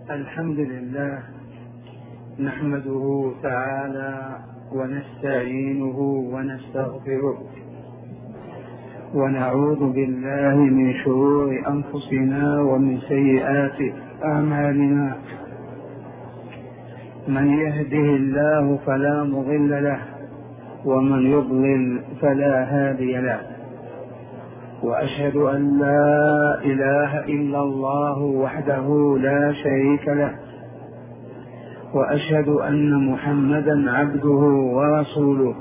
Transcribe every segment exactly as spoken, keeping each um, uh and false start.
الحمد لله نحمده تعالى ونستعينه ونستغفره ونعوذ بالله من شرور أنفسنا ومن سيئات أعمالنا. من يهده الله فلا مضل له ومن يضلل فلا هادي له، وأشهد أن لا إله إلا الله وحده لا شريك له، وأشهد أن محمدا عبده ورسوله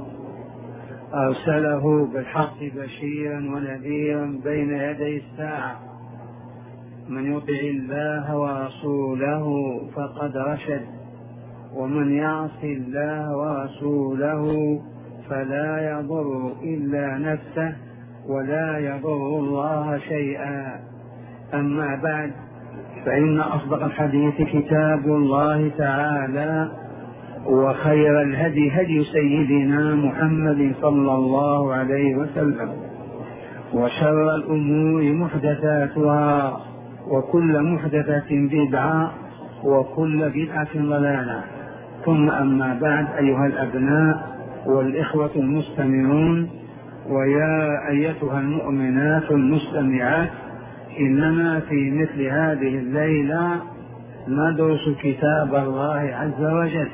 أرسله بالحق بشيرا ونذيرا بين يدي الساعة. من يطع الله ورسوله فقد رشد، ومن يعص الله ورسوله فلا يضر إلا نفسه ولا يضر الله شيئا. أما بعد، فإن أصدق الحديث كتاب الله تعالى، وخير الهدي هدي سيدنا محمد صلى الله عليه وسلم، وشر الأمور محدثاتها، وكل محدثة بدعة، وكل بدعة ضلالة. ثم أما بعد، أيها الأبناء والإخوة المستمعون، ويا أيتها المؤمنات المستمعات، إننا في مثل هذه الليلة ندرس كتاب الله عز وجل،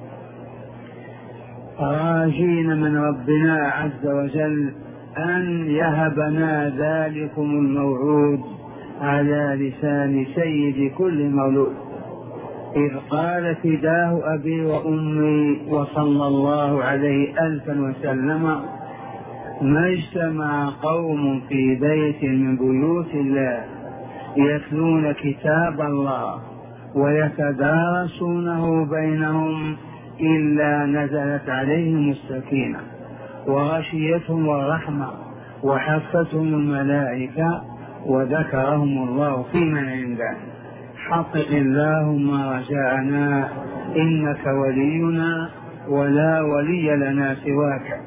راجين من ربنا عز وجل أن يهبنا ذلكم الموعود على لسان سيد كل مولود، إذ قال فداه أبي وأمي وصلى الله عليه ألفا وسلم: ما اجتمع قوم في بيت من بيوت الله يتلون كتاب الله ويتدارسونه بينهم إلا نزلت عليهم السكينة وغشيتهم الرحمة وحفتهم الملائكة وذكرهم الله في من عنده. حقق اللهم رجاءنا، إنك ولينا ولا ولي لنا سواك.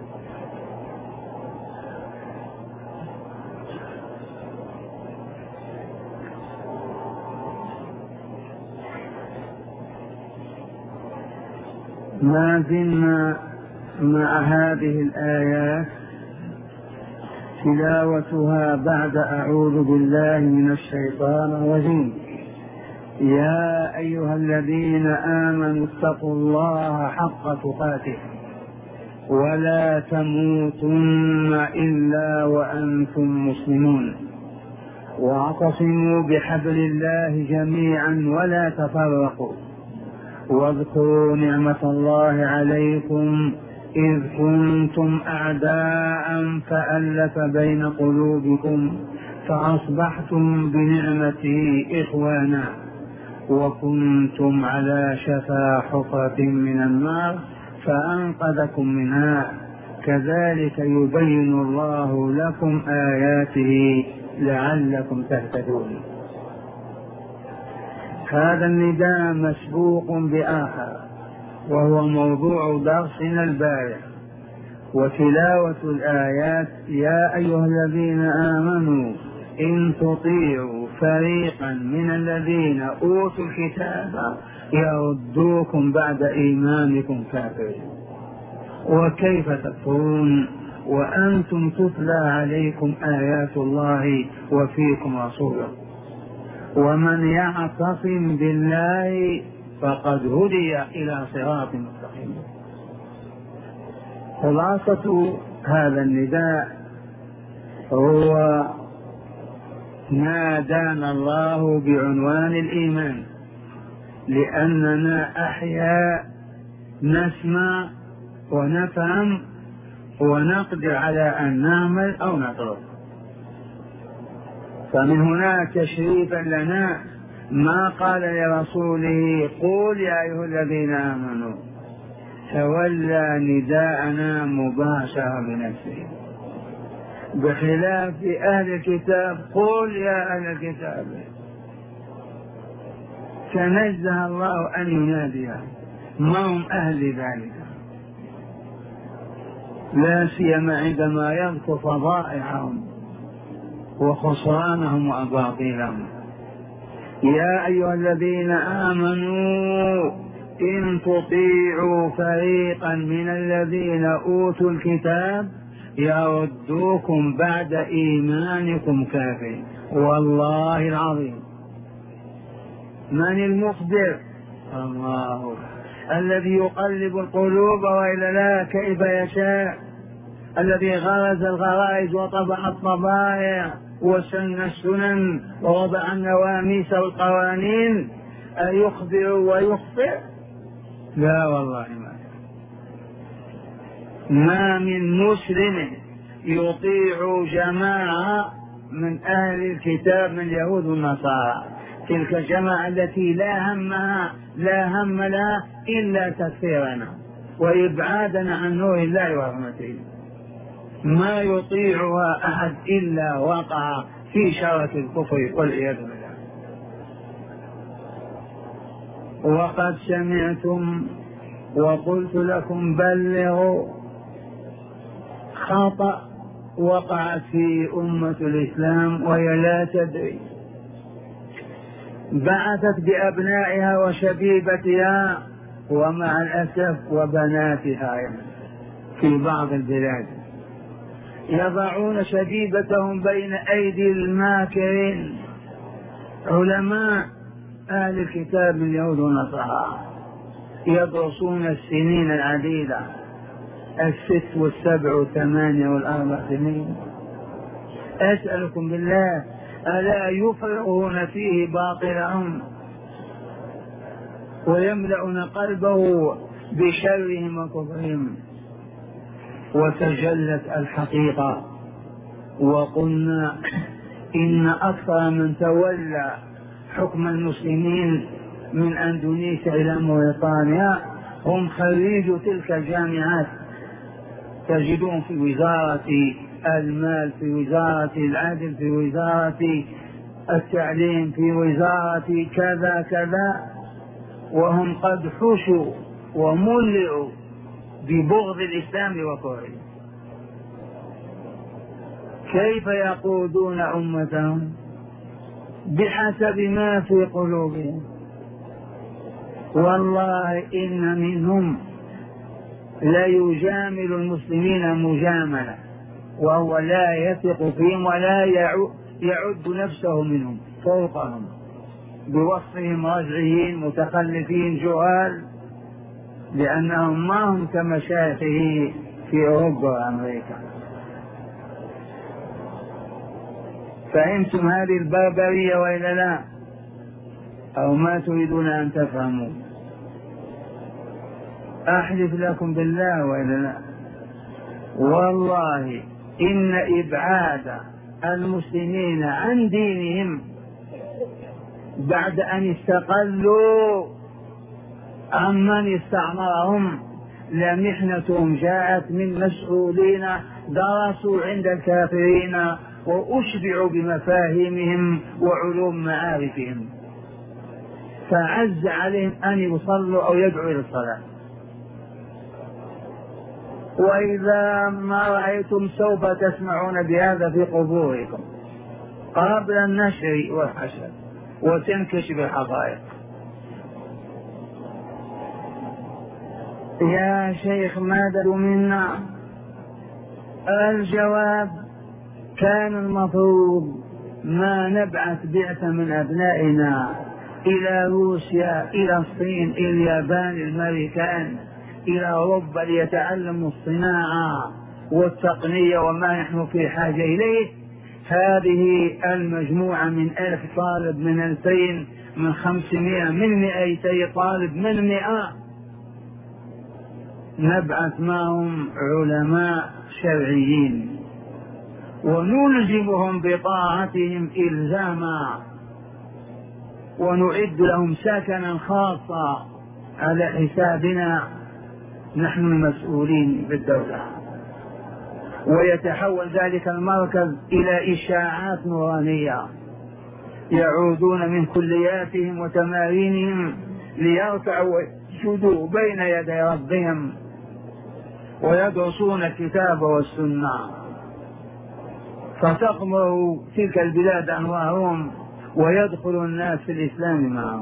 ما زلنا مع هذه الآيات تلاوتها بعد أعوذ بالله من الشيطان الرجيم. يا أيها الذين آمنوا اتقوا الله حق تقاته ولا تموتن إلا وأنتم مسلمون، واعتصموا بحبل الله جميعا ولا تفرقوا، واذكروا نعمة الله عليكم إذ كنتم أعداء فألف بين قلوبكم فأصبحتم بنعمته إخوانا، وكنتم على شفا حفرة من النار فأنقذكم منها، كذلك يبين الله لكم آياته لعلكم تهتدون. هذا النداء مسبوق بآخر، وهو موضوع درسنا البارح، وتلاوة الآيات: يا أيها الذين آمنوا إن تطيعوا فريقا من الذين أوتوا الكتاب يردوكم بعد إيمانكم كافرين، وكيف تكفرون وأنتم تتلى عليكم آيات الله وفيكم رسوله، ومن يعتصم بالله فقد هدي إلى صراط مستقيم. خلاصة هذا النداء هو نادانا الله بعنوان الإيمان، لأننا أحياء نسمع ونفهم ونقدر على أن نعمل أو نترك. فمن هنا تشريفا لنا ما قال لرسوله: قل يا أيها الذين آمنوا، تولى نداءنا مباشرة بنفسه، بخلاف أهل الكتاب: قل يا أهل الكتاب. تنزه الله أن يناديهم، ما هم أهل ذلك، لا سيما عندما يذكر فضائعهم وخسرانهم وأباطيلهم. يا أيها الذين آمنوا إن تطيعوا فريقا من الذين أوتوا الكتاب يردوكم بعد إيمانكم كافرين. والله العظيم من المخبر؟ الله الذي يقلب القلوب وإلا لا كيف يشاء، الذي غرز الغرائز وطبع الطبائع وسن السنن ووضع النواميس والقوانين، أيخبر ويخبر؟ لا والله ما ما من مسلم يطيع جماعة من أهل الكتاب من اليهود والنصارى، تلك الجماعة التي لا همها لا هم لها إلا تكفيرنا وإبعادنا عن نور الله ورحمته، ما يطيعها أحد إلا وقع في شرك الكفر والعياذ بالله. وقد سمعتم وقلت لكم بلغوا، خطأ وقعت في أمة الإسلام وهي لا تدري، بعثت بأبنائها وشبيبتها ومع الأسف وبناتها في بعض البلاد يضعون شبيبتهم بين أيدي الماكرين علماء أهل الكتاب من اليهود والنصارى، يدرسون السنين العديدة، الست والسبع والثمانية والأربع سنين. أسألكم بالله ألا يفرغون فيه باطلهم ويملؤون قلبه بشرهم وكفرهم؟ وتجلت الحقيقة وقلنا إن أكثر من تولى حكم المسلمين من أندونيسيا إلى موريتانيا هم خريج تلك الجامعات، تجدون في وزارة المال، في وزارة العدل، في وزارة التعليم، في وزارة كذا كذا، وهم قد حشوا وملئوا ببغض الإسلام وكفره. كيف يقودون أمتهم؟ بحسب ما في قلوبهم. والله إن منهم لا يجامل المسلمين مجاملة وهو لا يثق فيهم ولا يعد نفسه منهم فوقهم، بوصفهم رجعيين متخلفين جهال، لأنهم ما هم كمشايخه في أوروبا وأمريكا. فهمتم هذه البربرية وإلا لا؟ أو ما تريدون أن تفهموا؟ أحلف لكم بالله وإلا لا، والله إن إبعاد المسلمين عن دينهم بعد أن استقلوا عمن استعمرهم لمحنتهم جاءت من مسؤولين درسوا عند الكافرين وأشبعوا بمفاهيمهم وعلوم معارفهم، فعز عليهم أن يصلوا أو يدعوا إلى الصلاة. وإذا ما رأيتم سوف تسمعون بهذا في قبوركم قبل النشر والحشر وتنكشف الحقائق. يا شيخ ماذا منا؟ الجواب كان المفروض ما نبعث بعثة من أبنائنا إلى روسيا، إلى الصين، إلى اليابان، الأمريكان، إلى أوروبا ليتعلموا الصناعة والتقنية وما نحن في حاجة إليه. هذه المجموعة من ألف طالب، من ألفين، من خمسمائة، من مئتي طالب، من مئة، نبعث معهم علماء شرعيين ونلزمهم بطاعتهم إلزاما ونعد لهم سكنا خاصا على حسابنا نحن المسؤولين بالدولة، ويتحول ذلك المركز إلى إشاعات نورانية، يعودون من كلياتهم وتمارينهم ليركعوا ويسجدوا بين يدي ربهم ويدرسون الكتاب والسنة، فتقمر تلك البلاد أنوارهم ويدخل الناس في الإسلام معهم،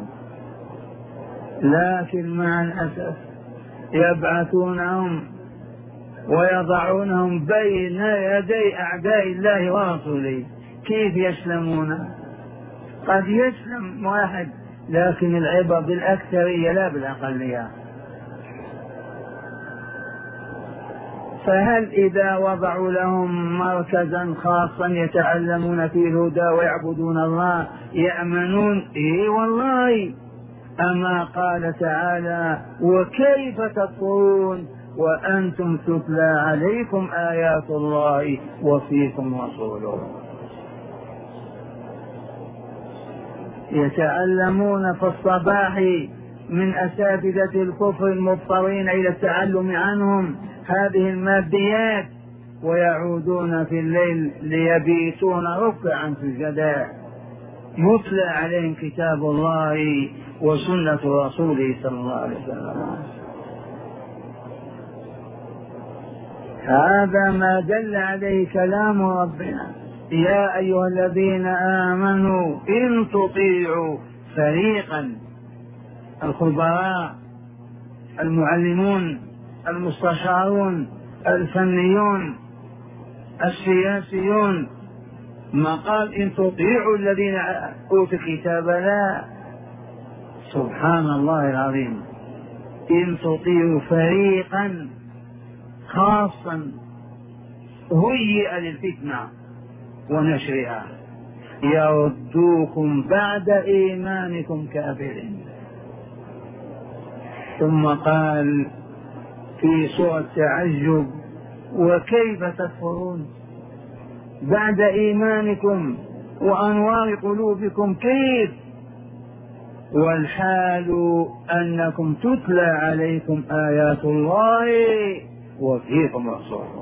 لكن مع الأسف يبعثونهم ويضعونهم بين يدي أعداء الله ورسوله. كيف يسلمون؟ قد يسلم واحد، لكن العبرة بالأكثرية لا بالأقلية. فهل إذا وضعوا لهم مركزا خاصا يتعلمون فيه الهدى ويعبدون الله يأمنون؟ إيه والله. أما قال تعالى: وكيف تكفرون وأنتم تتلى عليكم آيات الله وفيكم رسوله. يتعلمون في الصباح من أساتذة الكفر المضطرين إلى التعلم عنهم هذه الماديات، ويعودون في الليل ليبيتون ركعا سجدا يتلى عليهم كتاب الله وسنة رسوله صلى الله عليه وسلم. هذا ما دل عليه كلام ربنا: يا أيها الذين آمنوا إن تطيعوا فريقا، الخبراء المعلمون المستشارون الفنيون السياسيون، ما قال إن تطيعوا الذين أوتوا الكتاب، لا، سبحان الله العظيم، إن تطيعوا فريقا خاصا هيئ للفتنة ونشرها يردوكم بعد إيمانكم كافرين. ثم قال في سورة تعجب: وكيف تكفرون بعد إيمانكم وأنوار قلوبكم، كيف والحال أنكم تتلى عليكم آيات الله وفيكم رسوله.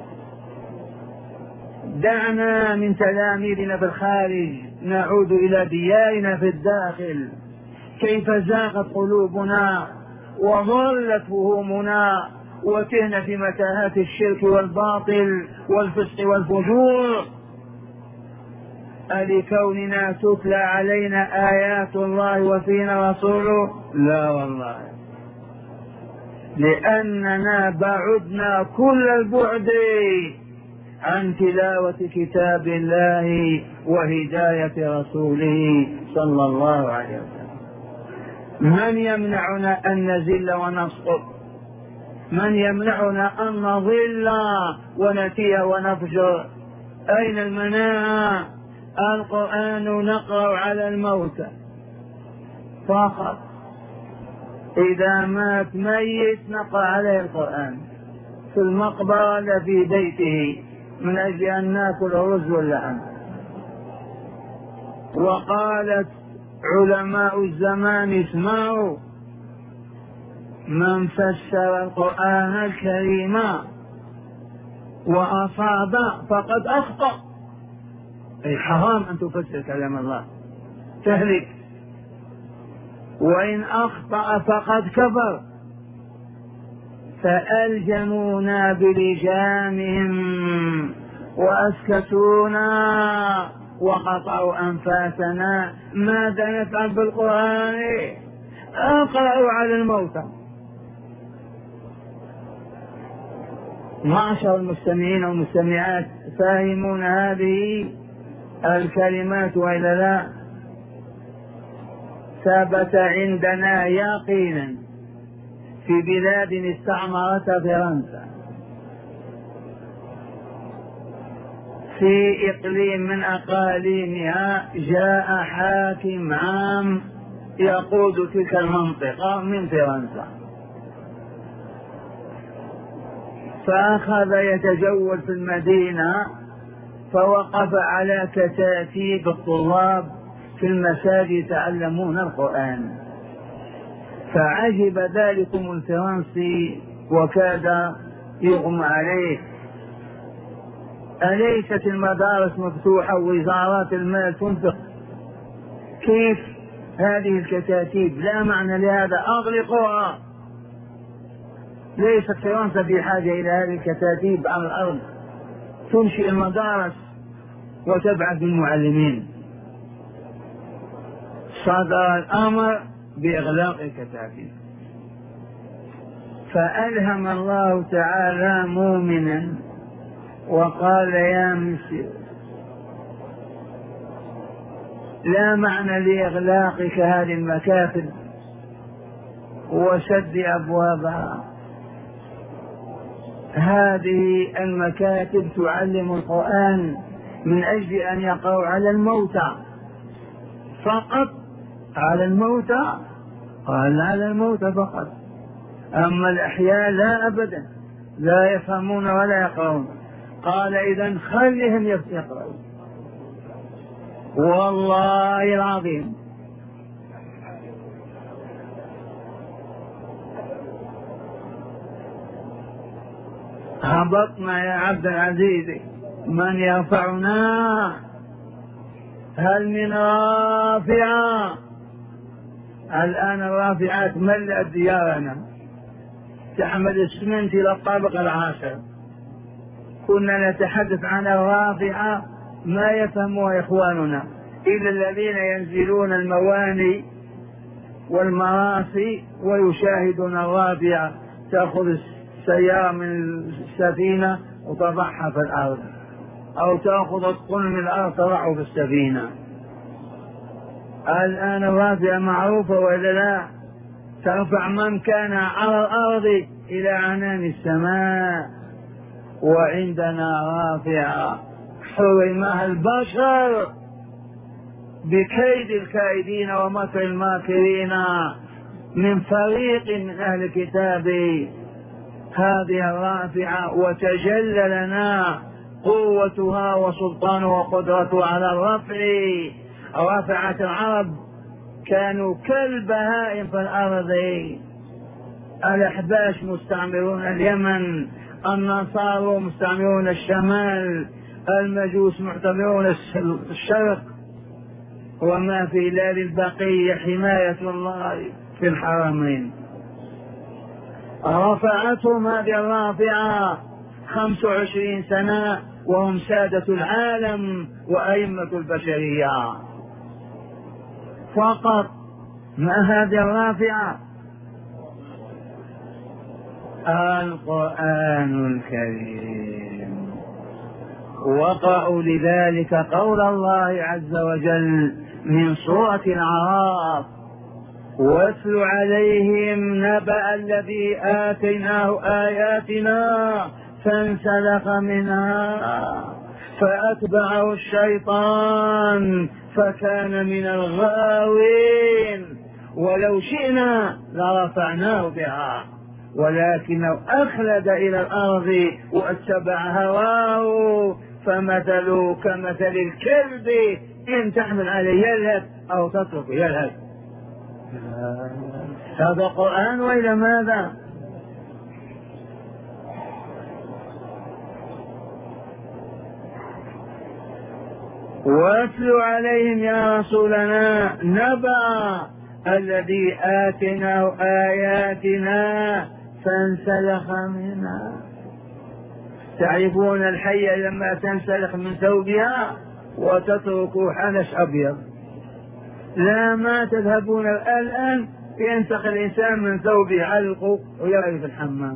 دعنا من تلاميذنا في الخارج نعود إلى ديارنا في الداخل. كيف زاغت قلوبنا وضلت فهومنا وتهنا في متاهات الشرك والباطل والفسق والفجور ألكوننا تتلى علينا آيات الله وفينا رسوله؟ لا والله، لأننا بعدنا كل البعد عن تلاوة كتاب الله وهداية رسوله صلى الله عليه وسلم. من يمنعنا أن نزل ونسقط؟ من يمنعنا أن نضل ونتيه ونفجر؟ أين المناعة؟ القرآن نقرأ على الموتى فقط، إذا مات ميت نقرأ عليه القرآن في المقبرة في بيته من أجل أن نأكل الرز واللحم. وقالت علماء الزمان: اسمعوا، من فسر القرآن الكريم وأصاب فقد أخطأ. أي حرام أن تفسر كلام الله، تهلك. وإن أخطأ فقد كفر. فألجمونا بلجامهم وأسكتونا وقطعوا أنفاسنا. ماذا نفعل بالقرآن؟ أقرأوا على الموتى. معشر المستمعين والمستمعات، فاهمون هذه الكلمات وإلا لا؟ ثبت عندنا يقينا في بلاد استعمرتها فرنسا، في إقليم من أقاليمها، جاء حاكم عام يقود تلك المنطقة من فرنسا، فأخذ يتجول في المدينة، فوقف على كتاتيب الطلاب في المساجد يتعلمون القرآن، فعجب ذلكم الفرنسي وكاد يغمى عليه. أليست المدارس مفتوحة ووزارات المال تنفق؟ كيف هذه الكتاتيب؟ لا معنى لهذا، أغلقوها. ليست فرنسا في حاجة إلى هذه الكتاتيب على الأرض، تنشئ المدارس وتبعث المعلمين. صدر الأمر بإغلاق الكتاتيب. فألهم الله تعالى مؤمنا وقال يا مسير لا معنى لإغلاقك هذه المكاتب وسد أبوابها. هذه المكاتب تعلم القرآن من أجل أن يقرأوا على الموتى فقط، على الموتى، قال على الموتى فقط، أما الأحياء لا أبدا، لا يفهمون ولا يقرؤون. قال إذن خلهم يقرأوا. والله العظيم هبطنا يا عبد العزيز، من يرفعنا؟ هل من رافعة؟ الآن الرافعات ملأت ديارنا، تحمل السمنت إلى الطابق العاشر. كنا نتحدث عن الرافعة ما يفهمها إخواننا إلا الذين ينزلون المواني والمراسي ويشاهدون الرافعة تأخذ السيارة من السفينة وتضعها في الأرض، أو تأخذ الطن من الأرض تضعه في السفينة. الآن الرافعة معروفة وإلا لا؟ ترفع من كان على الأرض إلى عنان السماء. وعندنا رافعة حرمها البشر بكيد الكائدين ومكر الماكرين من فريق من أهل الكتاب. هذه الرافعة وتجلى لنا قوتها وسلطانها وقدرتها على الرفع. رافعة العرب كانوا كالبهائم في الأرض. الأحباش مستعمرون اليمن، النصارى مستعمرون الشمال، المجوس معتبرون الشرق، وما في ليل البقية حماية الله في الحرمين. رفعتهم هذه الرافعة خمس وعشرين سنة وهم سادة العالم وأئمة البشرية فقط. ما هذه الرافعة؟ القرآن الكريم. وقعوا لذلك قول الله عز وجل من سورة الأعراف: واتل عليهم نبأ الذي آتيناه آياتنا فانسلخ منها فأتبعه الشيطان فكان من الغاوين ولو شئنا لرفعناه بها ولكنه أخلد إلى الأرض واتبع هواه فمثله كمثل الكلب إن تحمل عليه يلهث أو تترك يلهث. هذا قرآن وإلى ماذا؟ واتل عليهم يا رسولنا نبأ الذي آتيناه آياتنا فانسلخ منها. تعرفون الحية لما تنسلخ من ثوبها وتترك حنش أبيض؟ لا، ما تذهبون الآن ينسخ الإنسان من ثوبه علقه ويرى في الحمام.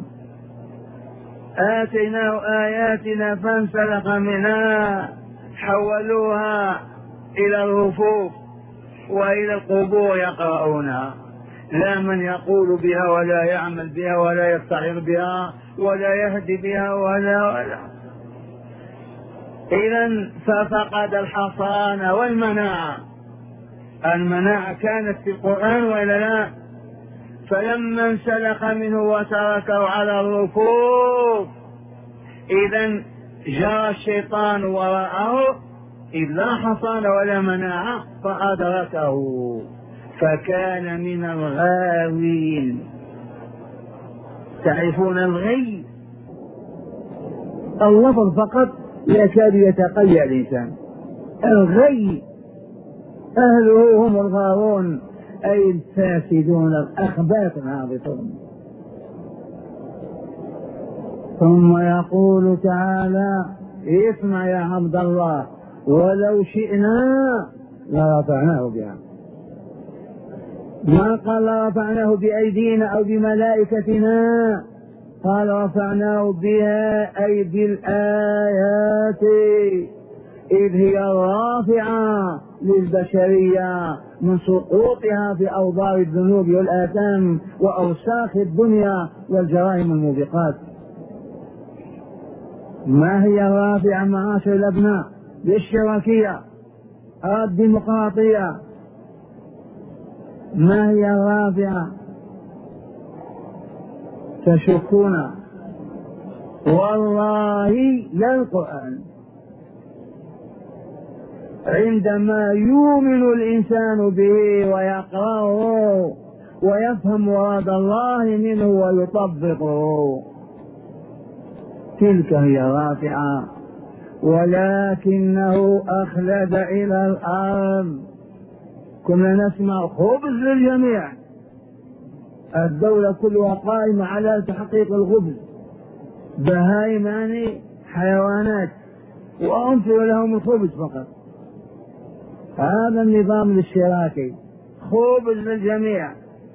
آتيناه آياتنا فانسلخ منها، حولوها إلى الرفوف وإلى القبور يقرؤونها. لا من يقول بها ولا يعمل بها ولا يفتخر بها ولا يهدي بها ولا ولا إذن ففقد الحصانة والمناعة. المناعة كانت في القرآن ولا لا؟ فلما انسلخ منه وتركه على الرفوف إذن جرى الشيطان وراءه إذ لا حصان ولا مناعة فأدركه فكان من الغاوين. تعرفون الغي؟ اللفظ فقط يكاد يتقيأ الإنسان. الغي أهله هم الغاوون أي الفاسدون الأخباث الهابطون. ثم يقول تعالى: اسمع يا عبد الله ولو شئنا لرفعناه بها. ما قال رفعناه بأيدينا أو بملائكتنا، قال رفعناه بها أي بالآيات، إذ هي الرافعة للبشرية من سقوطها في أوضار الذنوب والآثام وأوساخ الدنيا والجرائم الموبقات. ما هي الرافعة معاشر الأبناء؟ للشركية الديمقراطية. ما هي الرافعة؟ تشكون؟ والله لا القرآن. عندما يؤمن الإنسان به ويقرأه ويفهم مراد الله منه ويطبقه، تلك هي الرافعة. ولكنه أخلد إلى الأرض. كنا نسمع خبز للجميع، الدولة كلها قائمة على تحقيق الخبز، بهائم يعني حيوانات، وأنفر لهم الخبز فقط. هذا النظام الاشتراكي، خبز للجميع.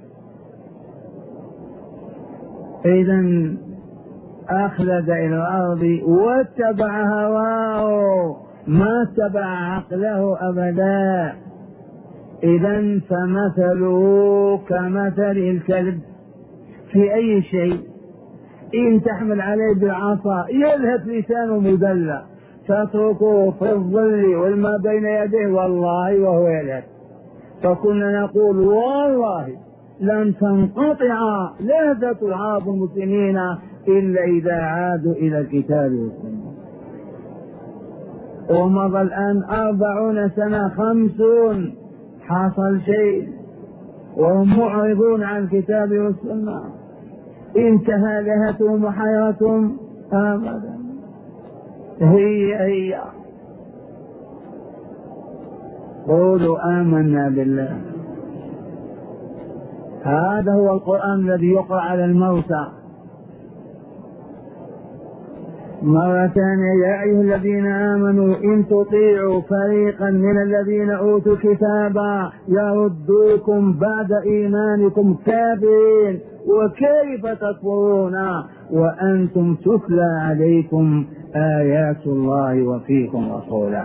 إذن أخلد إلى الأرض واتبع هواه، ما اتبع عقله أبدا. إذن فمثله كمثل الكلب في أي شيء، إن تحمل عليه بالعصا يلهث لسانه مدلى، تتركه في الظل والما بين يديه والله وهو يلهث. فكنا نقول والله لن تنقطع لهثة العرب المسلمين إلا إذا عادوا إلى الكتاب والسنة. ومضى الآن أربعون سنة، خمسون، حصل شيء وهم معرضون عن الكتاب والسنة. انتهى لهثهم وحيرتهم أبدا. هي هي قولوا آمنا بالله. هذا هو القرآن الذي يقرأ على الموتى. مرة ثانية: يا أيها الذين آمنوا إن تطيعوا فريقا من الذين أوتوا الكتاب يردوكم بعد إيمانكم كافرين وكيف تكفرون وأنتم تتلى عليكم آيات الله وفيكم رسوله.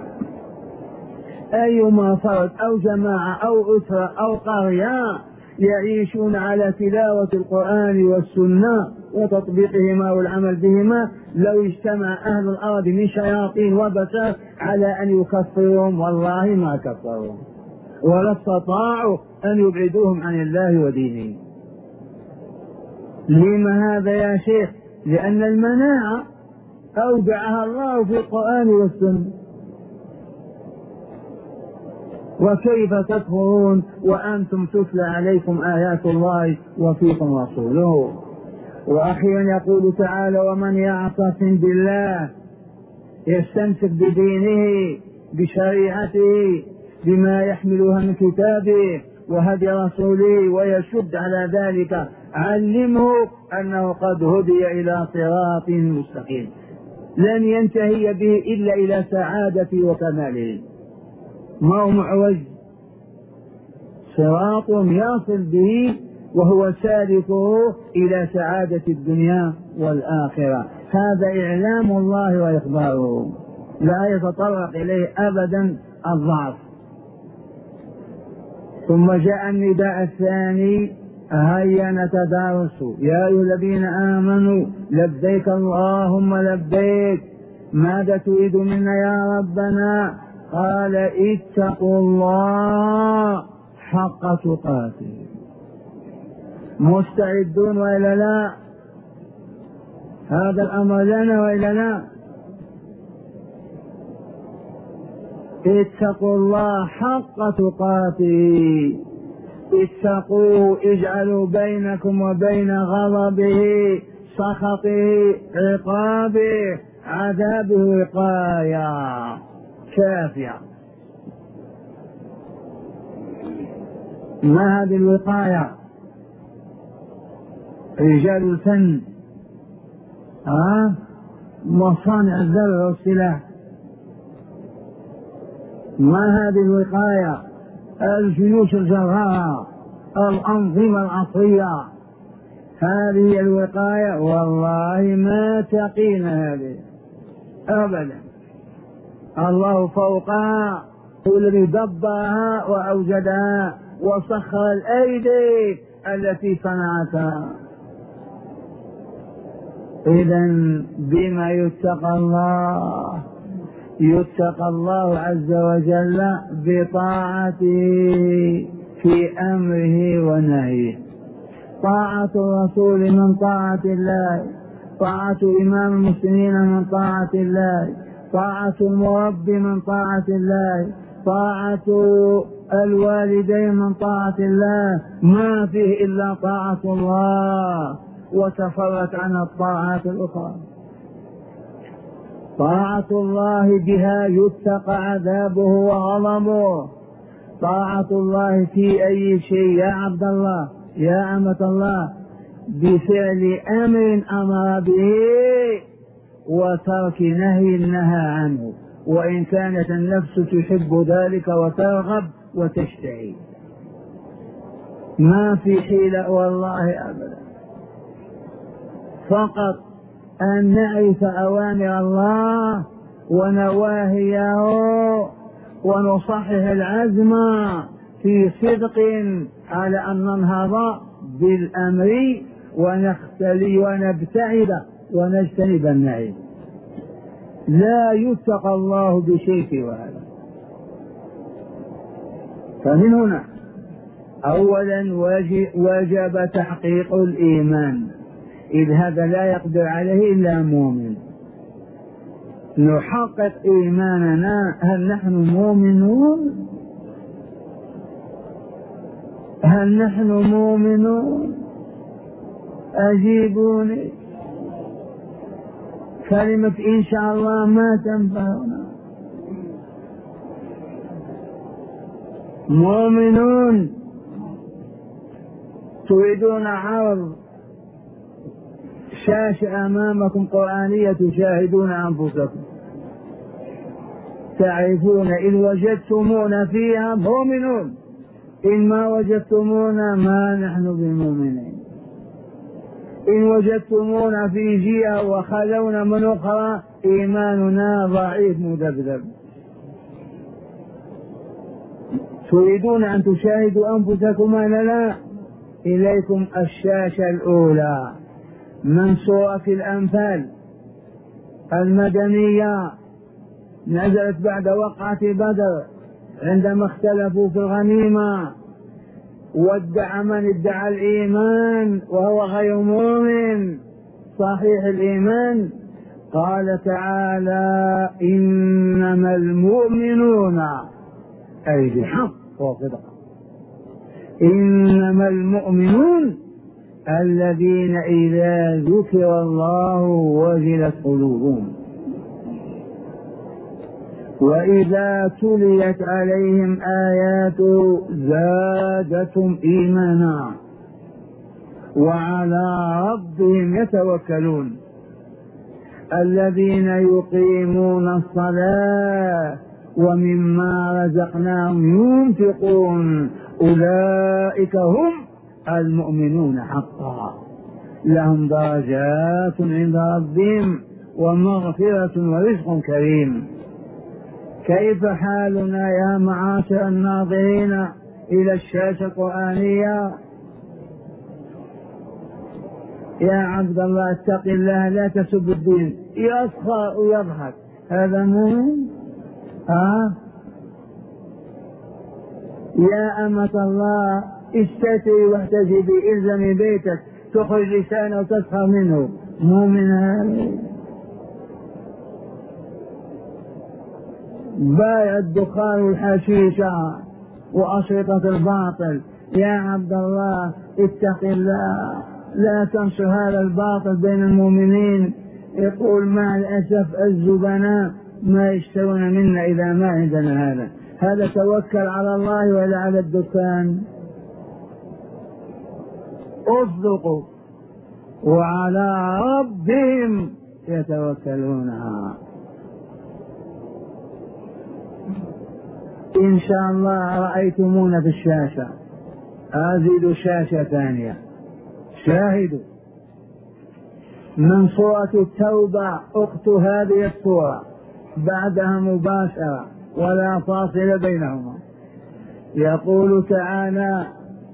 أيما فرد أو جماعة أو أسرة أو قرية يعيشون على تلاوة القرآن والسنة وتطبيقهما والعمل بهما، لو اجتمع أهل الأرض من شياطين وبشر على أن يكفرهم والله ما كفرهم، ولا استطاعوا أن يبعدوهم عن الله ودينه. لما هذا يا شيخ؟ لأن المناعة أودعها الله في القرآن والسنة. وكيف تكفرون وأنتم تتلى عليكم آيات الله وفيكم رسوله. وأخيرا يقول تعالى: ومن يعتصم بالله، يستمسك بدينه بشريعته بما يحملها من كتابه وهدي رسوله ويشد على ذلك، علمه أنه قد هدي إلى صراط مستقيم لن ينتهي به إلا إلى سعادته وكماله، ما هو معوج، صراط يصل به وهو سالكه إلى سعادة الدنيا والآخرة. هذا إعلام الله وإخباره، لا يتطرق إليه أبدا الضعف. ثم جاء النداء الثاني: هيا نتدارس يا أيها الذين آمنوا لبيك اللهم لبيك، ماذا تريد منا يا ربنا؟ قال: اتقوا الله حق تقاته. مستعدون وإلا لا؟ هذا الأمر لنا وإلا لا؟ اتقوا الله حق تقاته. اتقوا، اجعلوا بينكم وبين غضبه سخطه عقابه عذابه وقاية كافية. ما هذه الوقاية؟ رجال الفن، ها، مصانع الزرع والسلاح. ما هذه الوقاية؟ الجيوش الجرارة الأنظمة العصرية. هذه الوقاية والله ما تقينا هذه أبدا. الله فوقها، هو الذي دبرها وأوجدها وسخر الأيدي التي صنعتها. إذن بما يتقى الله؟ يتقى الله عز وجل بطاعته في أمره ونهيه. طاعة الرسول من طاعة الله، طاعة إمام المسلمين من طاعة الله، طاعة المربي من طاعة الله، طاعة الوالدين من طاعة الله، ما فيه إلا طاعة الله وتفرت عن الطاعات الأخرى. طاعة الله بها يتقى عذابه وغضبه. طاعة الله في أي شيء يا عبد الله يا أمة الله؟ بفعل أمر أمر به وترك نهي نهى عنه، وإن كانت النفس تحب ذلك وترغب وتشتهي. ما في حيلة والله أبدا، فقط أن نعرف أوامر الله ونواهيه ونصحح العزم في صدق على أن ننهض بالأمر ونختلي ونبتعد ونجتنب النهي. لا يتقى الله بشيء سوى هذا. فمن هنا أولا وجب تحقيق الإيمان، إذ هذا لا يقدر عليه إلا مؤمن. نحقق إيماننا. هل نحن مؤمنون؟ هل نحن مؤمنون؟ أجيبوني. كلمة إن شاء الله ما تنفعنا. مؤمنون. تريدون عرض شاشة أمامكم قرآنية تشاهدون أنفسكم، تعرفون إن وجدتمونا فيها مؤمنون، إن ما وجدتمونا ما نحن بمؤمنين. إن وجدتمونا في جهة وخلونا من أخرى إيماننا ضعيف مذبذب. تريدون أن تشاهدوا أنفسكم ولا لا؟ إليكم الشاشة الأولى من سورة الأنفال المدنية، نزلت بعد وقعة بدر عندما اختلفوا في الغنيمة، وادعى من ادعى الإيمان وهو غير مؤمن صحيح الإيمان. قال تعالى إنما المؤمنون أي بحق وصدق، إنما المؤمنون الذين إذا ذكر الله وجلت قلوبهم وإذا تليت عليهم آياته زادتهم إيمانا وعلى ربهم يتوكلون. الذين يقيمون الصلاة ومما رزقناهم ينفقون أولئك هم المؤمنون حقا، لهم درجات عند ربهم ومغفرة ورزق كريم. كيف حالنا يا معاشر الناظرين إلى الشاشة القرآنية؟ يا عبد الله اتق الله لا تسب الدين. يسخر ويضحك، هذا مهم؟ ها؟ يا أمة الله اشتكي واحتجبي، الزمي بيتك، تخرج لسانه وتسخر منه، مؤمن هذا؟ بايع الدخان والحشيشة وأشرطة الباطل. يا عبد الله اتق الله، لا تنشر هذا الباطل بين المؤمنين. يقول مع الأسف الزبناء ما يشترون منا إذا ما عندنا هذا. هذا توكل على الله ولا على الدكان؟ اصدقوا وعلى ربهم يتوكلون. إن شاء الله رأيتمونا في الشاشة أزيد شاشة ثانية. شاهدوا من سورة التوبة أخت هذه السورة بعدها مباشرة ولا فاصل بينهما. يقول تعالى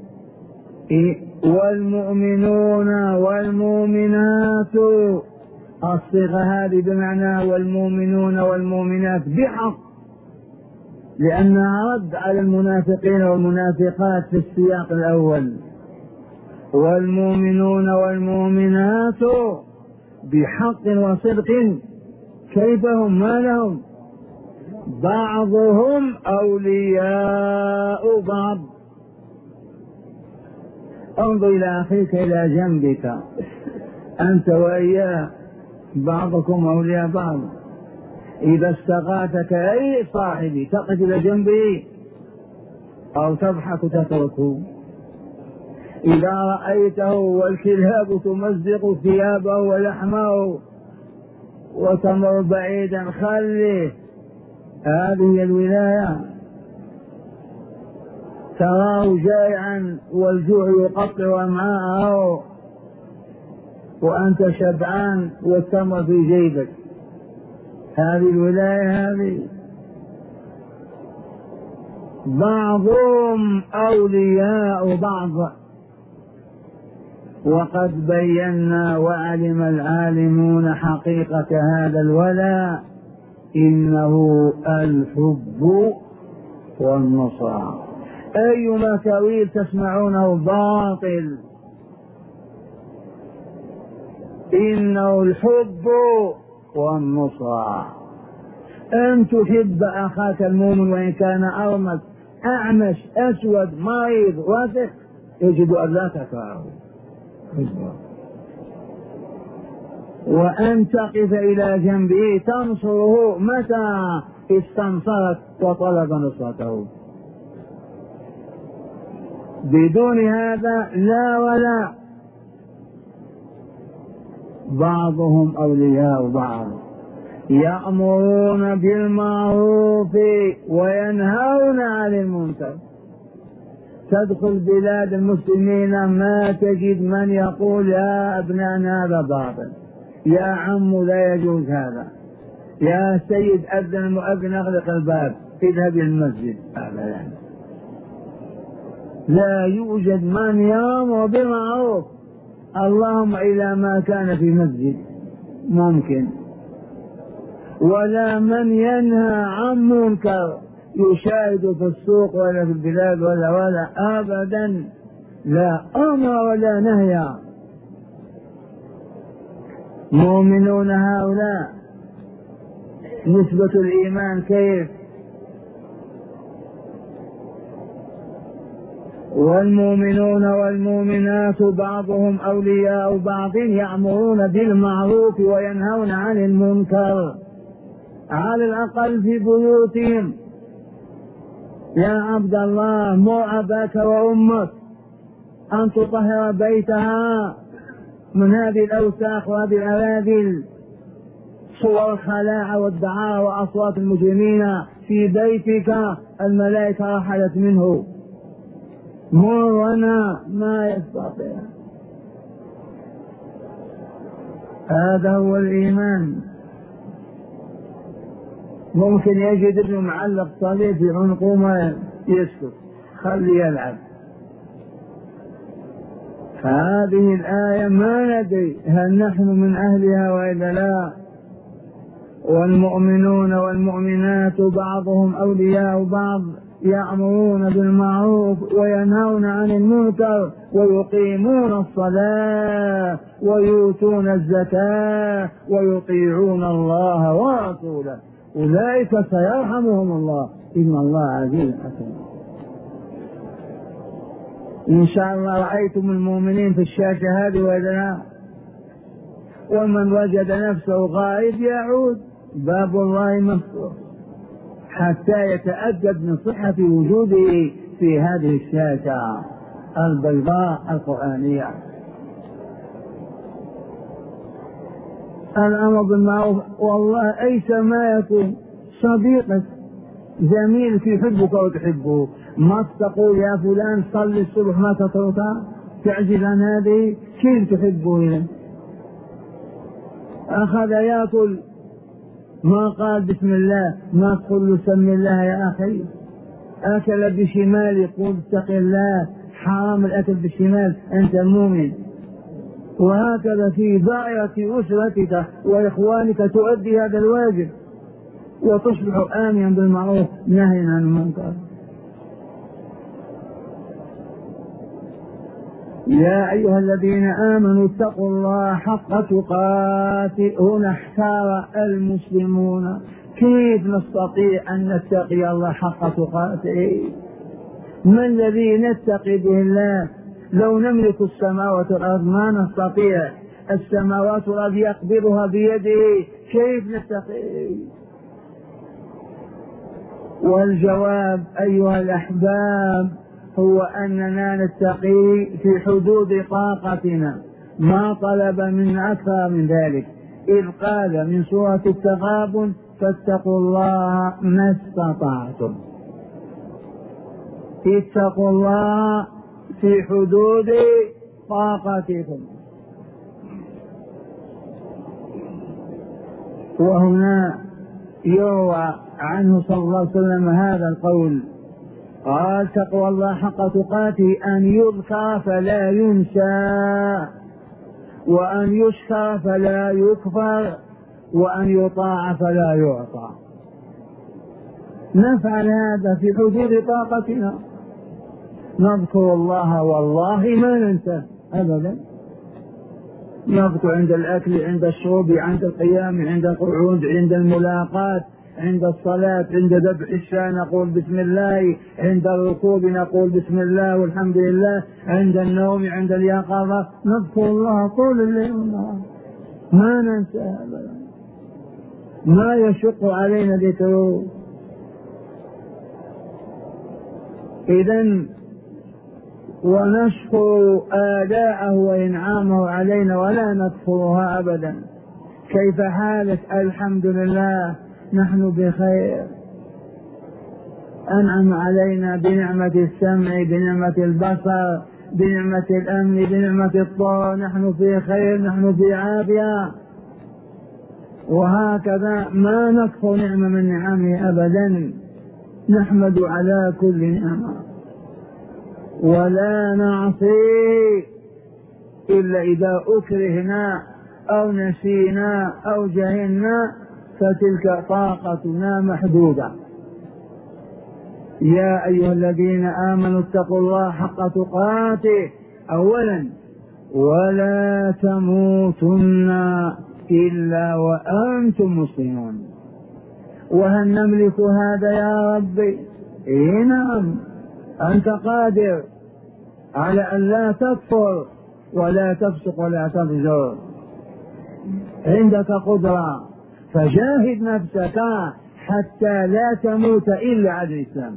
والمؤمنون والمؤمنات، الصيغة هذه بمعنى والمؤمنون والمؤمنات بحق، لأنها رد على المنافقين والمنافقات في السياق الأول. والمؤمنون والمؤمنات بحق وصدق، كيف هم؟ ما لهم؟ بعضهم أولياء بعض. انظر إلى أخيك إلى جنبك، أنت وإياه بعضكم أولياء بعض. إذا استغاثك أي صاحبي تقف إلى جنبه أو تضحك تتركه. إذا رأيته والكلاب تمزق ثيابه ولحمه وتمر بعيدا خليه. هذه الولاية. تراه جائعا والجوع يقطع أمعاءه وأنت شبعان والتمر في جيبك. هذه الولاية. هذه بعضهم أولياء بعض. وقد بينا وعلم العالمون حقيقة هذا الولاء، إنه الحب والنصرة. أيما تأويل تسمعونه باطل. إنه الحب والنصرة. أن تحب أخاك المؤمن وإن كان أرمد أعمش أسود مريض وثق، يجب أن لا تكرهه. وأن تقف إلى جنبه تنصره متى استنصرت وطلب نصرته. بدون هذا لا ولا. بعضهم أولياء بعض، يأمرون بالمعروف وينهون عن المنكر. تدخل بلاد المسلمين ما تجد من يقول يا أبنائنا هذا باطل، يا عم لا يجوز هذا، يا سيد أذن المؤذن أغلق الباب اذهب إلى المسجد. أبدا، لا يوجد من يأمر بالمعروف اللهم إلى ما كان في مسجد ممكن، ولا من ينهى عن منكر يشاهد في السوق ولا في البلاد ولا ولا أبدا، لا أمر ولا نهي. مؤمنون هؤلاء نسبة الإيمان كيف؟ والمؤمنون والمؤمنات بعضهم أولياء بعض، يأمرون بالمعروف وينهون عن المنكر، على الأقل في بيوتهم. يا عبد الله مر أباك وأمك أن تطهر بيتها من هذه الأوساخ وهذه الأراذل، صور الخلاعة والدعارة وأصوات المجرمين في بيتك، الملائكة رحلت منه. مرنا ما يستطيع. هذا هو الإيمان. ممكن يجد ابنه معلق صليب في عنقه ما يسكت، خلي يلعب. هذه الآية ما ندري هل نحن من أهلها وإلا لا. والمؤمنون والمؤمنات بعضهم أولياء بعض، يأمرون بالمعروف وينهون عن المنكر ويقيمون الصلاة ويؤتون الزكاة ويطيعون الله ورسوله، أولئك سيرحمهم الله إن الله عزيز حكيم. إن شاء الله رأيتم المؤمنين في الشاشة هذه وإذا، ومن وجد نفسه غائب يعود، باب الله مفتوح حتى يتأكد من صحة وجوده في هذه الشاشة البيضاء القرآنية. الأمر بالمعروف، والله أيس ما يكون صديقك زميلك يحبك وتحبه، ما تقول يا فلان صلي الصبح ما تتركها، تعجز عن هذه، كيف تحبه إذا؟ أخذ يأكل ما قال بسم الله، ما تقول له سم الله يا أخي. أكل بشمال يقول اتق الله، حرام الأكل بالشمال، أنت مؤمن. وهكذا في دائرة أسرتك وإخوانك تؤدي هذا الواجب وتصبح آمنا بالمعروف نهيا عن المنكر. يا أيها الذين آمنوا اتقوا الله حق تقاته. هنا احتار المسلمون كيف نستطيع أن نتقي الله حق تقاته؟ ما الذي نتقي به الله؟ لو نملك السماوات والأرض ما نستطيع، السماوات والأرض يقبضها بيده، كيف نتقي؟ والجواب أيها الأحباب هو أننا نتقي في حدود طاقتنا، ما طلب منا أكثر من ذلك، إذ قال من سورة التغابن فاتقوا الله ما استطعتم. اتقوا الله في حدود طاقتكم. وهنا يروى عنه صلى الله عليه وسلم هذا القول، قال تقوى الله حق تقاته أن يذكر فلا ينسى، وأن يشكر فلا يكفر، وأن يطاع فلا يعطى. نفعل هذا في حدود طاقتنا، نذكر الله والله ما ننسى أبدا، نذكر عند الأكل، عند الشرب، عند القيام، عند القعود، عند الملاقات، عند الصلاة، عند ذبح الشاة نقول بسم الله، عند الركوب نقول بسم الله والحمد لله، عند النوم، عند اليقظة نذكر الله طول الليل والنهار ما ننسى أبدا، ما يشق علينا ذكره. إذن ونشكر آلاءه وإنعامه علينا ولا نكفرها أبدا. كيف حالك؟ الحمد لله نحن بخير، أنعم علينا بنعمة السمع، بنعمة البصر، بنعمة الأمن، بنعمة الطاعة، نحن في خير، نحن في عافية. وهكذا ما نكفر نعمة من نعمه أبدا، نحمد على كل نعمة ولا نعصي إلا إذا أكرهنا أو نسينا أو جهلنا، فتلك طاقتنا محدودة. يا أيها الذين آمنوا اتقوا الله حق تقاته أولا ولا تموتن إلا وأنتم مسلمون. وهل نملك هذا يا ربي؟ إيه نعم، أنت قادر على أن لا تكفر ولا تفسق ولا تفجر، عندك قدرة، فجاهد نفسك حتى لا تموت إلا على الإسلام.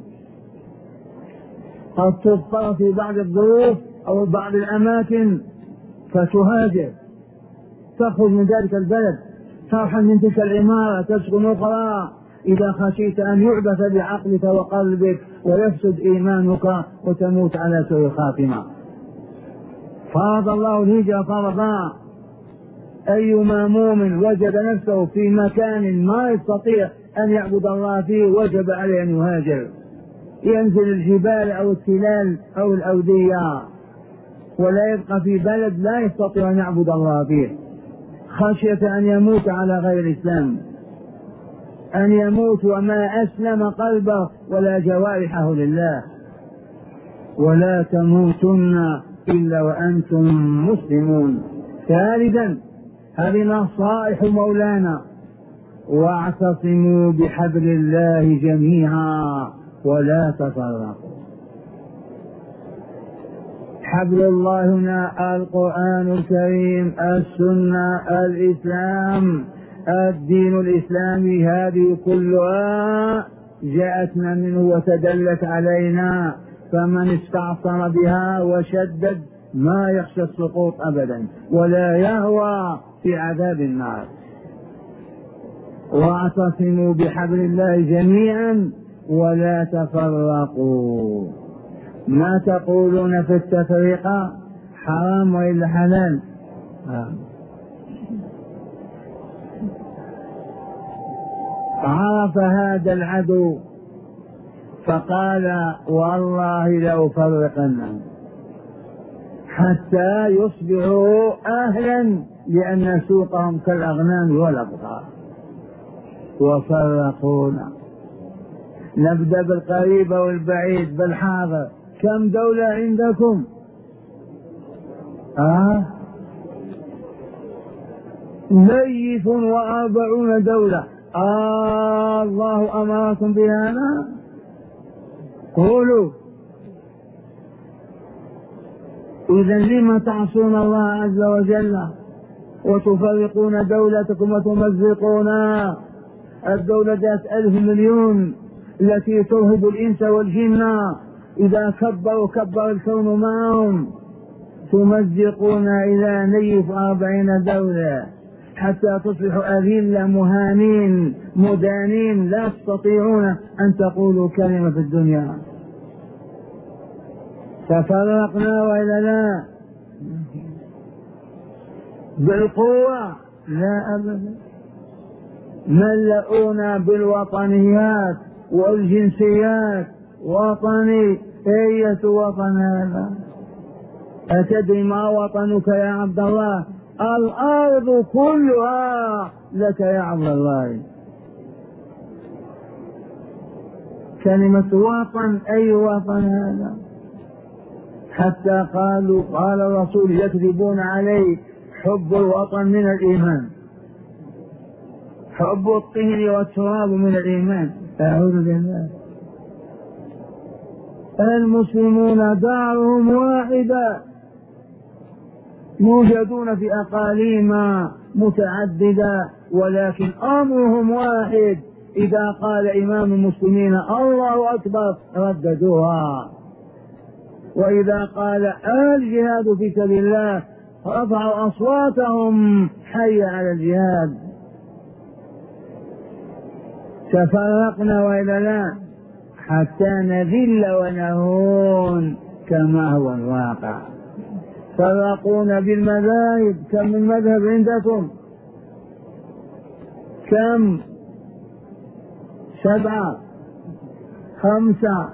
قد تضطر في بعض الظروف أو بعض الأماكن فتهاجر، تخرج من ذلك البلد، ترحل من تلك العمارة، تسكن أخرى، إذا خشيت أن يعبث بعقلك وقلبك ويفسد إيمانك وتموت على سوء خاتمة. فرض الله الهجرة فرضا، أيما مؤمن وجد نفسه في مكان ما يستطيع أن يعبد الله فيه وجب عليه أن يهاجر، ينزل الجبال أو التلال أو الأودية، ولا يبقى في بلد لا يستطيع أن يعبد الله فيه، خشية أن يموت على غير الإسلام، أن يموت وما أسلم قلبه ولا جوارحه لله. ولا تموتن إلا وأنتم مسلمون. ثالثا، هذه نصائح مولانا: واعتصموا بحبل الله جميعا ولا تفرقوا. حبل الله هنا القرآن الكريم، السنة، الإسلام، الدين الإسلامي، هذه كلها جاءتنا منه وتدلت علينا، فمن استعصم بها وشدد ما يخشى السقوط أبدا ولا يهوى في عذاب النار. واعتصموا بحبل الله جميعا ولا تفرقوا. ما تقولون في التفرقة؟ حرام وإلا حلال؟ عرف هذا العدو فقال والله لأفرقنهم حتى يصبحوا أهلا لأن سوقهم كالأغنام والأبقار. وفرقونا. نبدأ بالقريب والبعيد بالحاضر. كم دولة عندكم؟ آه؟ نيف وأربعون دولة. آه الله أمركم بهذا؟ قولوا. إذا لما تعصون الله عز وجل وتفرقون دولتكم وتمزقون الدولة ذات ألف مليون التي ترهب الإنس والجن؟ إذا كبروا كبر الكون معهم. تمزقون إلى نيف أربعين دولة حتى تصبحوا أذلة مهانين مدانين لا تستطيعون أن تقولوا كلمة في الدنيا. تفرقنا وإلا لا؟ بالقوة؟ لا أبدا. ملؤونا بالوطنيات والجنسيات. وطني أية وطن هذا؟ أتدري ما وطنك يا عبد الله؟ الأرض كلها لك يا عبد الله. كلمة وطن أي وطن هذا؟ حتى قالوا قال الرسول يكذبون عليه حب الوطن من الإيمان. حب الطين والتراب من الإيمان. أعوذ بالله. المسلمون دارهم واحدة يوجدون في أقاليم متعددة ولكن أمرهم واحد. إذا قال إمام المسلمين الله أكبر رددوها، وإذا قال الجهاد في سبيل الله رفعوا أصواتهم حي على الجهاد. تفرقنا وإلا لا؟ حتى نذل ونهون كما هو الواقع. فرقونا بالمذاهب. كم من مذهب عندكم؟ كم؟ سبعة خمسة.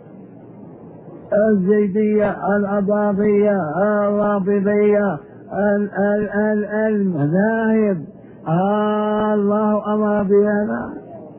الزيدية الأباضية الرافضية المذاهب. آه الله أمر بهذا.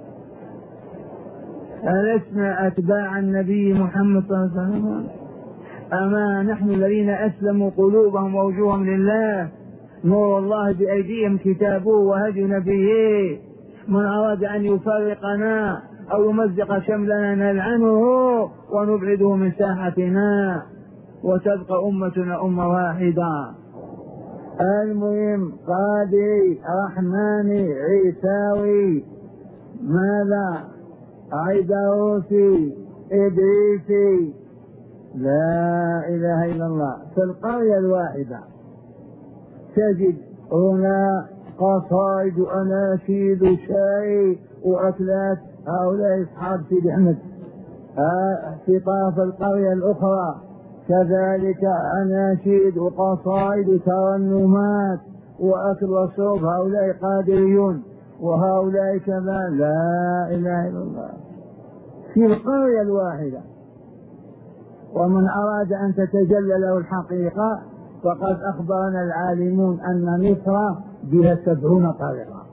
ألسنا أتباع النبي محمد صلى الله عليه وسلم؟ أما نحن الذين أسلموا قلوبهم ووجوههم لله، نور الله بأيديهم كتابه وهدي نبيه. من أراد أن يفرقنا أو يمزق شملنا نلعنه ونبعده من ساحتنا وتبقى أمتنا أمة واحدة. المهم قادري رحماني عيساوي ماذا عيدروسي إدريسي لا إله إلا الله. في القرية الواحدة تجد هنا قصائد وأناشيد وشاي وأكلات. هؤلاء أصحاب سيدي أحمد. في طرف القرية الأخرى كذلك أناشيد وقصائد وترنمات وأكل وشرب. هؤلاء قادريون وهؤلاء كذا. لا إله إلا الله في القرية الواحدة. ومن أراد أن تتجلى له الحقيقة فقد أخبرنا العالمون أن مصر بها سبعون طريقة.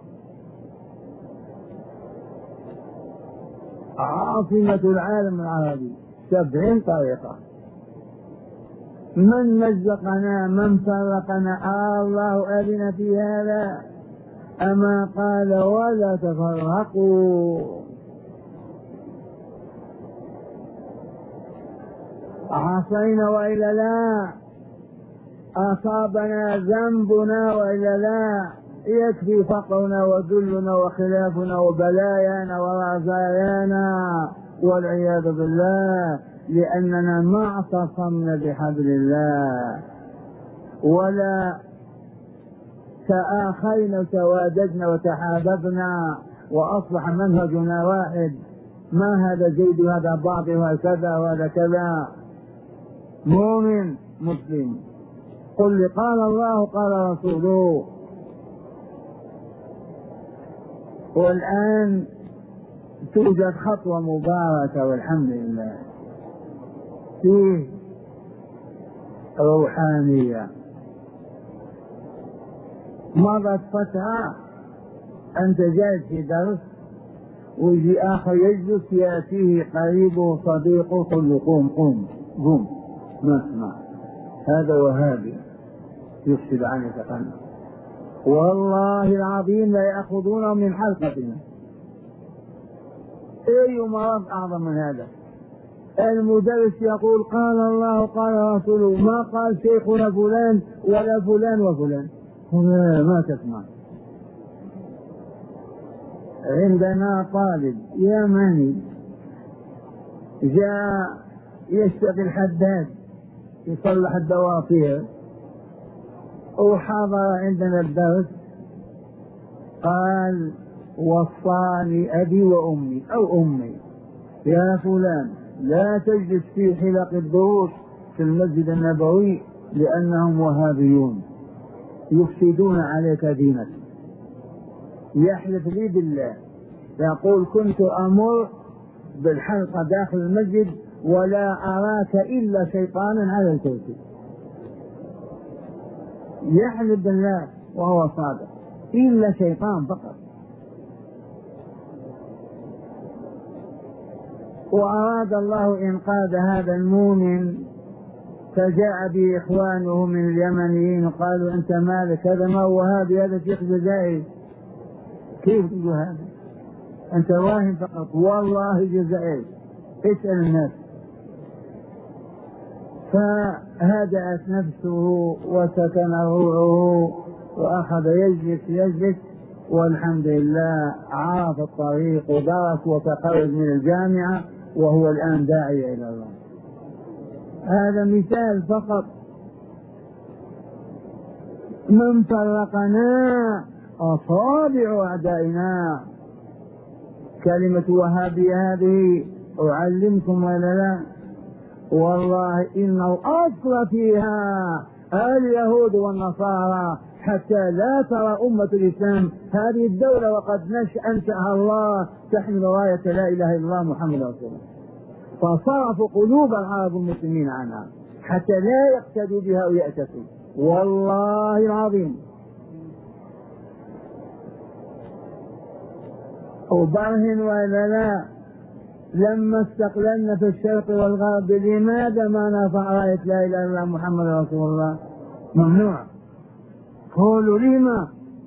عاصمة العالم العربي سبعين طريقة. من مزقنا من فرقنا؟ آه الله أذن في هذا. أما قال ولا تفرقوا. عصينا وإلا لا؟ أصابنا ذنبنا وإلا لا؟ يكفي فقرنا وذلنا وخلافنا وبلايانا ورزايانا والعياذ بالله، لأننا ما اعتصمنا بحبل الله ولا تآخينا وتواددنا وتحاببنا وأصبح منهجنا واحد. ما هذا زيد وهذا باطل وهذا كذا وهذا كذا، مؤمن مسلم. قل قال الله قال رسوله. والآن توجد خطوة مباركة والحمد لله فيه روحانية. مضت فترة أنت جالس في درس ويجي آخر يجلس يأتيه قريبه صديقه قل قوم قوم قوم ما اسمع، هذا وهابي يفسد عنك قلبك. والله العظيم لا يأخذونه من حلقتنا. أي مرض أعظم من هذا؟ المدرس يقول قال الله قال رسوله، ما قال شيخنا فلان ولا فلان وفلان، ما تسمع. عندنا طالب يمني جاء يشتغل حداد يصلح الدوافير وحضر عندنا الدرس، قال وصاني أبي وأمي أو أمي يا فلان لا تجلس في حلق الدروس في المسجد النبوي لأنهم وهابيون يفسدون عليك دينك. يحلف لي بالله يقول كنت أمر بالحلقة داخل المسجد ولا أراك إلا شيطانا على الكرسي. يحلف بالله وهو صادق، إلا شيطان فقط. وأراد الله إنقاذ هذا المؤمن فجاء بإخوانه من اليمنيين وقالوا أنت مالك، هذا ما هو وهابي، هذا شيخ جزائري. كيف تقول هذا؟ أنت واهم فقط، والله جزائري، اسأل الناس. فهدأت نفسه وسكن روعه وأخذ يجلس يجلس والحمد لله عرف الطريق ودرس وتخرج من الجامعة وهو الآن داعية إلى الله. هذا مثال فقط. من فرقنا أصابع أعدائنا. كلمة وهابية هذه أعلمكم ولا لا؟ والله إنه أصل فيها اليهود والنصارى حتى لا ترى أمة الإسلام هذه الدولة وقد أنشأها الله تحمل راية لا إله إلا الله محمد رسول الله، فصرفوا قلوب العرب المسلمين عنها حتى لا يقتدوا بها ويأتفوا. والله العظيم. وبرهن ولا لا؟ لما استقللنا في الشرق والغرب لماذا ما نرفع راية لا إله إلا الله محمد رسول الله؟ ممنوع. قولوا لما؟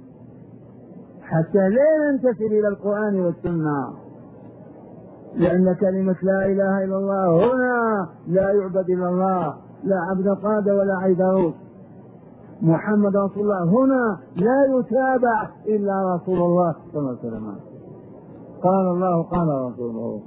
حتى لا ننتسب إلى القرآن والسنة، لأن كلمة لا إله إلا الله هنا لا يعبد إلا الله، لا عبد قاد ولا عيدروس. محمد رسول الله هنا لا يتابع إلا رسول الله صلى الله عليه وسلم. قال الله قال رسوله.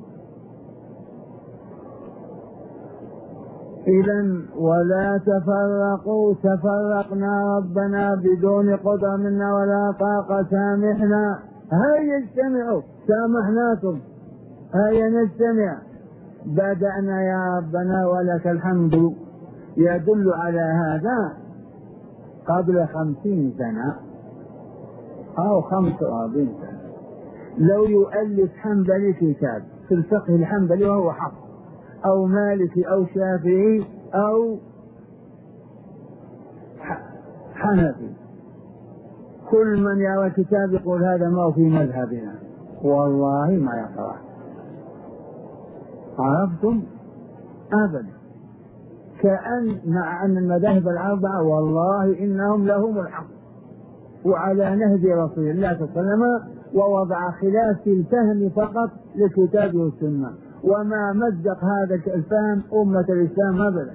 إذن ولا تفرقوا تفرقنا ربنا بدون قدرة منا ولا طاقة سامحنا. هيا اجتمعوا سامحناكم، هيا نجتمع. بدأنا يا ربنا ولك الحمد. يدل على هذا قبل خمسين سنة أو خمس وأربعين سنة لو يؤلف حنبلي كتاب في الفقه الحنبلي وهو حق أو مالكي أو شافعي أو حنفي، كل من يرى كتاب يقول هذا ما هو في مذهبنا، والله ما يقرأ. عرفتم؟ أبدا. كأن مع أن المذاهب الأربعة والله إنهم لهم الحق وعلى نهج رسول الله صلى الله عليه وسلم، ووضع خلاف الفهم فقط للكتاب والسنة، وما مزق هذا الفهم أمة الإسلام أبدا.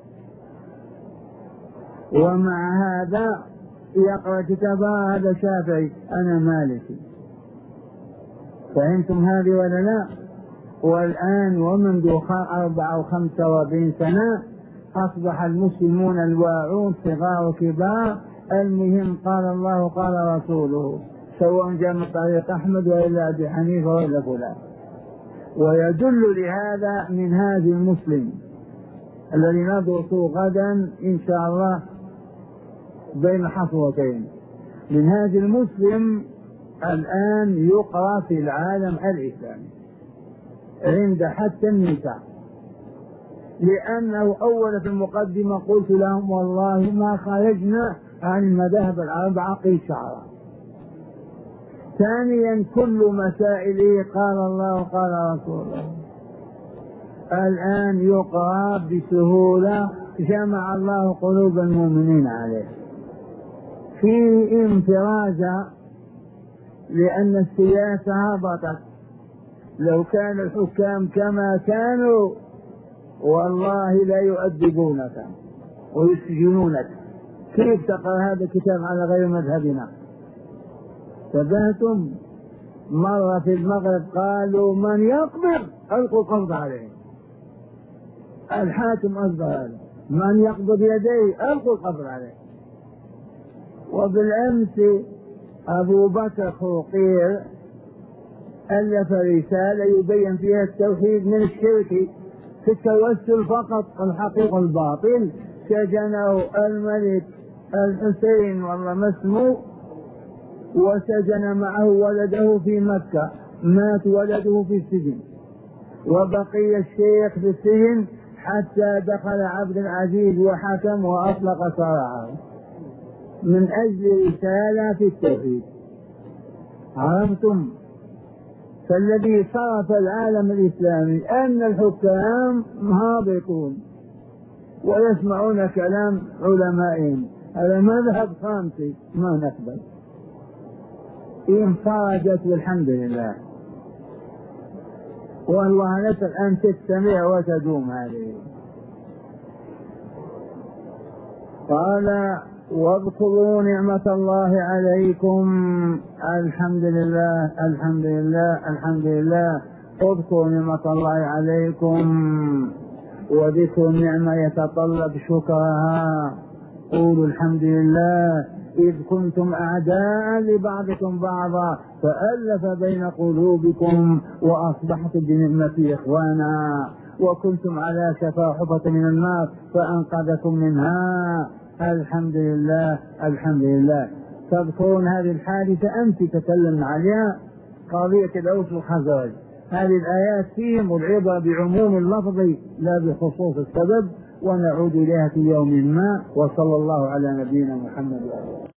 ومع هذا يقرأ كتابه هذا شافعي أنا مالكي. فهمتم هذه ولا لا؟ والآن ومنذ أربعة وخمسة وأربعين سنة أصبح المسلمون الواعون صغار وكبار، المهم قال الله قال رسوله، سواء جاء من طريق أحمد وإلا أبي حنيفة وإلا فلان. ويدل لهذا منهاج المسلم الذي ندرسه غدا إن شاء الله بين حصوتين. منهاج المسلم الآن يقرأ في العالم الإسلامي عند حتى النساء، لأنه أول في المقدمة قلت لهم والله ما خرجنا عن المذاهب الأربعة قيل شعرا. ثانيا كل مسائله قال الله قال رسول الله. الآن يقرأ بسهولة، جمع الله قلوب المؤمنين عليه. في انفراجة لأن السياسة هبطت. لو كان الحكام كما كانوا والله لا يؤدبونك ويسجنونك. كيف تقرأ هذا الكتاب على غير مذهبنا؟ تبهتم. مرة في المغرب قالوا من يقبض ألقوا القبض عليه. الحاكم أصدر هذا من يقبض يديه ألقوا القبض عليه. وبالأمس أبو بكر خوقير ألف رسالة يبين فيها التوحيد من الشرك في التوسل فقط الحقيقة الباطل. سجنه الملك الحسين والله ما اسمه، وسجن معه ولده في مكة، مات ولده في السجن، وبقي الشيخ في السجن حتى دخل عبد العزيز وحكم وأطلق سراحه من أجل رسالة في التوحيد. عرفتم؟ فالذي صرف العالم الإسلامي أن الحكام هابطون ويسمعون كلام علمائهم. هذا مذهب خامسي ما نقبل. انفرجت والحمد لله، والله نسأل أن تستمع وتدوم هذه. قال واذكروا نعمة الله عليكم. الحمد لله الحمد لله الحمد لله. اذكروا نعمة الله عليكم، وذكر النعمة يتطلب شكرها. قولوا الحمد لله إذ كنتم أعداء لبعضكم بعضا فألف بين قلوبكم وأصبحتم بنعمته إخوانا، وكنتم على شفا حفرة من النار فأنقذكم منها. الحمد لله الحمد لله. تذكرون هذه الحادثة أنت تكلمنا عليها، قضية الأوس والخزرج. هذه الآيات فيهم العبرة بعموم اللفظ لا بخصوص السبب، ونعود إليها في يوم ما. وصلى الله على نبينا محمد وعلى